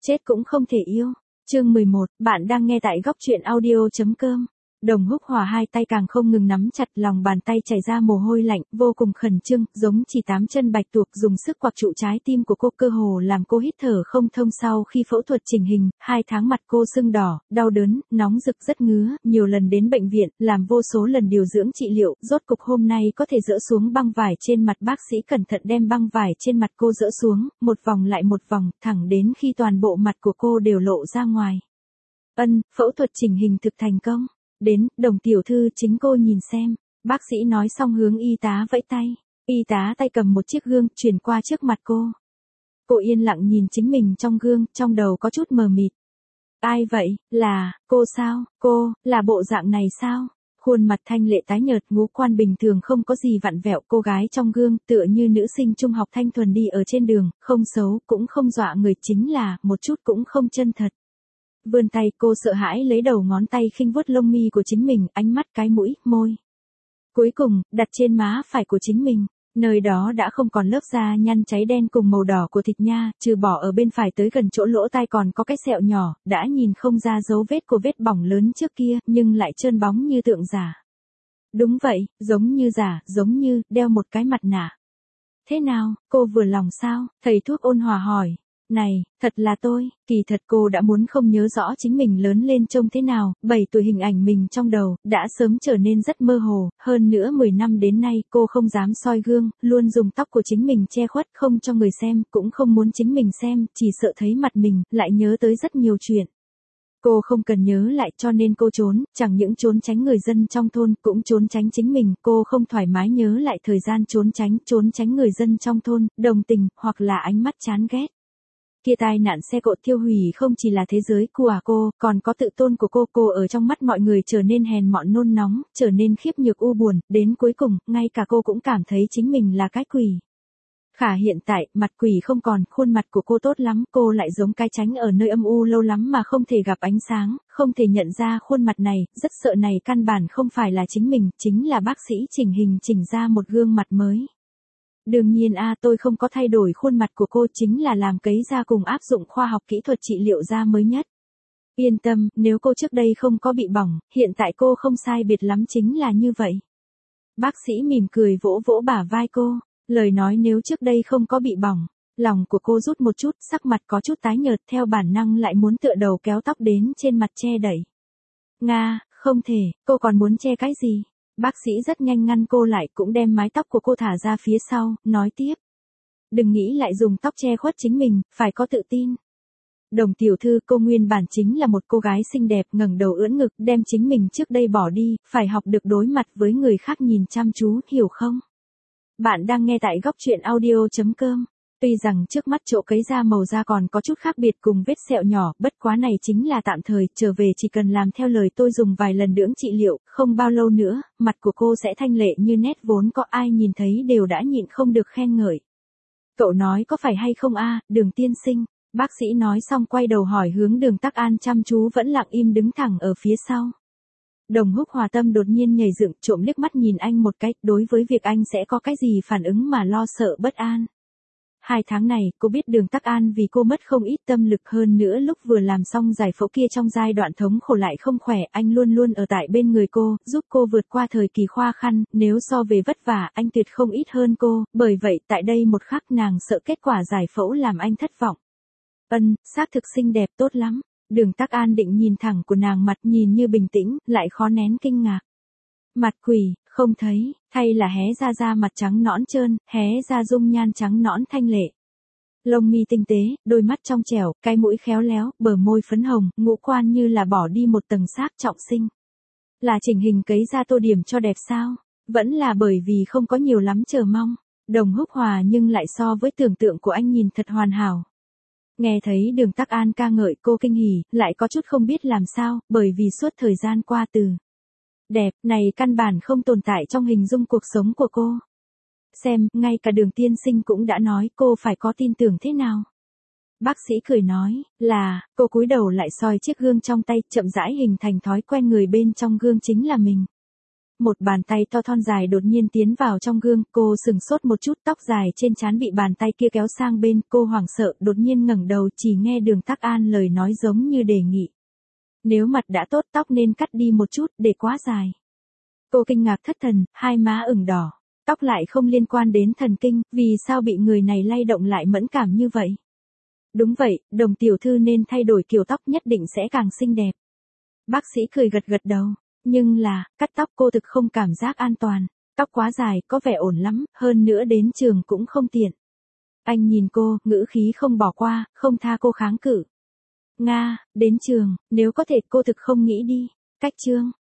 Chết cũng không thể yêu. Chương 11, bạn đang nghe tại góc truyện audio.com. Đồng Húc Hòa hai tay càng không ngừng nắm chặt, lòng bàn tay chảy ra mồ hôi lạnh, vô cùng khẩn trương, giống chỉ tám chân bạch tuộc dùng sức quặc trụ trái tim của cô, cơ hồ làm cô hít thở không thông. Sau khi phẫu thuật chỉnh hình, 2 tháng mặt cô sưng đỏ, đau đớn, nóng rực rất ngứa, nhiều lần đến bệnh viện, làm vô số lần điều dưỡng trị liệu, rốt cục hôm nay có thể dỡ xuống băng vải trên mặt. Bác sĩ cẩn thận đem băng vải trên mặt cô dỡ xuống, một vòng lại một vòng, thẳng đến khi toàn bộ mặt của cô đều lộ ra ngoài. Phẫu thuật chỉnh hình thực thành công. Đến, Đồng tiểu thư, chính cô nhìn xem. Bác sĩ nói xong hướng y tá vẫy tay. Y tá tay cầm một chiếc gương, chuyển qua trước mặt cô. Cô yên lặng nhìn chính mình trong gương, trong đầu có chút mờ mịt. Ai vậy, là, cô sao, cô, là bộ dạng này sao? Khuôn mặt thanh lệ tái nhợt, ngũ quan bình thường không có gì vặn vẹo, cô gái trong gương, tựa như nữ sinh trung học thanh thuần đi ở trên đường, không xấu, cũng không dọa người, chính là, một chút cũng không chân thật. Vươn tay, cô sợ hãi lấy đầu ngón tay khinh vuốt lông mi của chính mình, ánh mắt, cái mũi, môi. Cuối cùng, đặt trên má phải của chính mình. Nơi đó đã không còn lớp da nhăn cháy đen cùng màu đỏ của thịt nha, trừ bỏ ở bên phải tới gần chỗ lỗ tai còn có cái sẹo nhỏ, đã nhìn không ra dấu vết của vết bỏng lớn trước kia, nhưng lại trơn bóng như tượng giả. Đúng vậy, giống như giả, giống như, đeo một cái mặt nạ. Thế nào, cô vừa lòng sao? Thầy thuốc ôn hòa hỏi. Này, thật là tôi, kỳ thật cô đã muốn không nhớ rõ chính mình lớn lên trông thế nào, 7 tuổi hình ảnh mình trong đầu, đã sớm trở nên rất mơ hồ, hơn nữa 10 năm đến nay cô không dám soi gương, luôn dùng tóc của chính mình che khuất không cho người xem, cũng không muốn chính mình xem, chỉ sợ thấy mặt mình, lại nhớ tới rất nhiều chuyện. Cô không cần nhớ lại cho nên cô trốn, chẳng những trốn tránh người dân trong thôn, cũng trốn tránh chính mình, cô không thoải mái nhớ lại thời gian trốn tránh người dân trong thôn, đồng tình, hoặc là ánh mắt chán ghét. Kia tai nạn xe cộ thiêu hủy không chỉ là thế giới của cô, còn có tự tôn của cô ở trong mắt mọi người trở nên hèn mọn nôn nóng, trở nên khiếp nhược u buồn, đến cuối cùng, ngay cả cô cũng cảm thấy chính mình là cái quỷ. Khả hiện tại, mặt quỷ không còn, khuôn mặt của cô tốt lắm, cô lại giống cái tránh ở nơi âm u lâu lắm mà không thể gặp ánh sáng, không thể nhận ra khuôn mặt này, rất sợ này căn bản không phải là chính mình, chính là bác sĩ chỉnh hình chỉnh ra một gương mặt mới. Đương nhiên tôi không có thay đổi khuôn mặt của cô, chính là làm cấy ra cùng áp dụng khoa học kỹ thuật trị liệu da mới nhất. Yên tâm, nếu cô trước đây không có bị bỏng, hiện tại cô không sai biệt lắm chính là như vậy. Bác sĩ mỉm cười vỗ vỗ bả vai cô, lời nói nếu trước đây không có bị bỏng, lòng của cô rút một chút, sắc mặt có chút tái nhợt, theo bản năng lại muốn tựa đầu kéo tóc đến trên mặt che đậy. Nga, không thể, cô còn muốn che cái gì? Bác sĩ rất nhanh ngăn cô lại, cũng đem mái tóc của cô thả ra phía sau, nói tiếp. Đừng nghĩ lại dùng tóc che khuất chính mình, phải có tự tin. Đồng tiểu thư, cô nguyên bản chính là một cô gái xinh đẹp, ngẩng đầu ưỡn ngực, đem chính mình trước đây bỏ đi, phải học được đối mặt với người khác nhìn chăm chú, hiểu không? Bạn đang nghe tại góc truyện audio.com. Tuy rằng trước mắt chỗ cấy da màu da còn có chút khác biệt cùng vết sẹo nhỏ, bất quá này chính là tạm thời, trở về chỉ cần làm theo lời tôi dùng vài lần dưỡng trị liệu, không bao lâu nữa, mặt của cô sẽ thanh lệ như nét, vốn có ai nhìn thấy đều đã nhịn không được khen ngợi. Cậu nói có phải hay không Đường tiên sinh? Bác sĩ nói xong quay đầu hỏi hướng Đường Tắc An chăm chú vẫn lặng im đứng thẳng ở phía sau. Đồng Húc Hòa tâm đột nhiên nhảy dựng, trộm liếc mắt nhìn anh một cái, đối với việc anh sẽ có cái gì phản ứng mà lo sợ bất an. 2 tháng này, cô biết Đường Tắc An vì cô mất không ít tâm lực, hơn nữa lúc vừa làm xong giải phẫu kia trong giai đoạn thống khổ lại không khỏe, anh luôn luôn ở tại bên người cô, giúp cô vượt qua thời kỳ khó khăn, nếu so về vất vả, anh tuyệt không ít hơn cô, bởi vậy tại đây một khắc nàng sợ kết quả giải phẫu làm anh thất vọng. Xác thực xinh đẹp tốt lắm. Đường Tắc An định nhìn thẳng của nàng, mặt nhìn như bình tĩnh, lại khó nén kinh ngạc. Mặt quỷ, không thấy, hay là hé ra da mặt trắng nõn trơn, hé ra dung nhan trắng nõn thanh lệ. Lông mi tinh tế, đôi mắt trong trẻo, cái mũi khéo léo, bờ môi phấn hồng, ngũ quan như là bỏ đi một tầng xác trọng sinh. Là chỉnh hình cấy da tô điểm cho đẹp sao? Vẫn là bởi vì không có nhiều lắm chờ mong. Đồng Húc Hòa nhưng lại so với tưởng tượng của anh nhìn thật hoàn hảo. Nghe thấy Đường Tắc An ca ngợi, cô kinh hỉ, lại có chút không biết làm sao, bởi vì suốt thời gian qua từ đẹp này căn bản không tồn tại trong hình dung cuộc sống của cô. Xem, ngay cả Đường tiên sinh cũng đã nói, cô phải có tin tưởng thế nào. Bác sĩ cười nói, là, cô cúi đầu lại soi chiếc gương trong tay, chậm rãi hình thành thói quen người bên trong gương chính là mình. Một bàn tay to thon dài đột nhiên tiến vào trong gương, cô sừng sốt một chút, tóc dài trên trán bị bàn tay kia kéo sang bên, cô hoảng sợ, đột nhiên ngẩng đầu, chỉ nghe Đường Tắc An lời nói giống như đề nghị. Nếu mặt đã tốt tóc nên cắt đi một chút, để quá dài. Cô kinh ngạc thất thần, hai má ửng đỏ. Tóc lại không liên quan đến thần kinh, vì sao bị người này lay động lại mẫn cảm như vậy? Đúng vậy, Đồng tiểu thư nên thay đổi kiểu tóc, nhất định sẽ càng xinh đẹp. Bác sĩ cười gật gật đầu. Nhưng là, cắt tóc cô thực không cảm giác an toàn. Tóc quá dài, có vẻ ổn lắm, hơn nữa đến trường cũng không tiện. Anh nhìn cô, ngữ khí không bỏ qua, không tha cô kháng cự. Nga, đến trường, nếu có thể cô thực không nghĩ đi. Cách chương.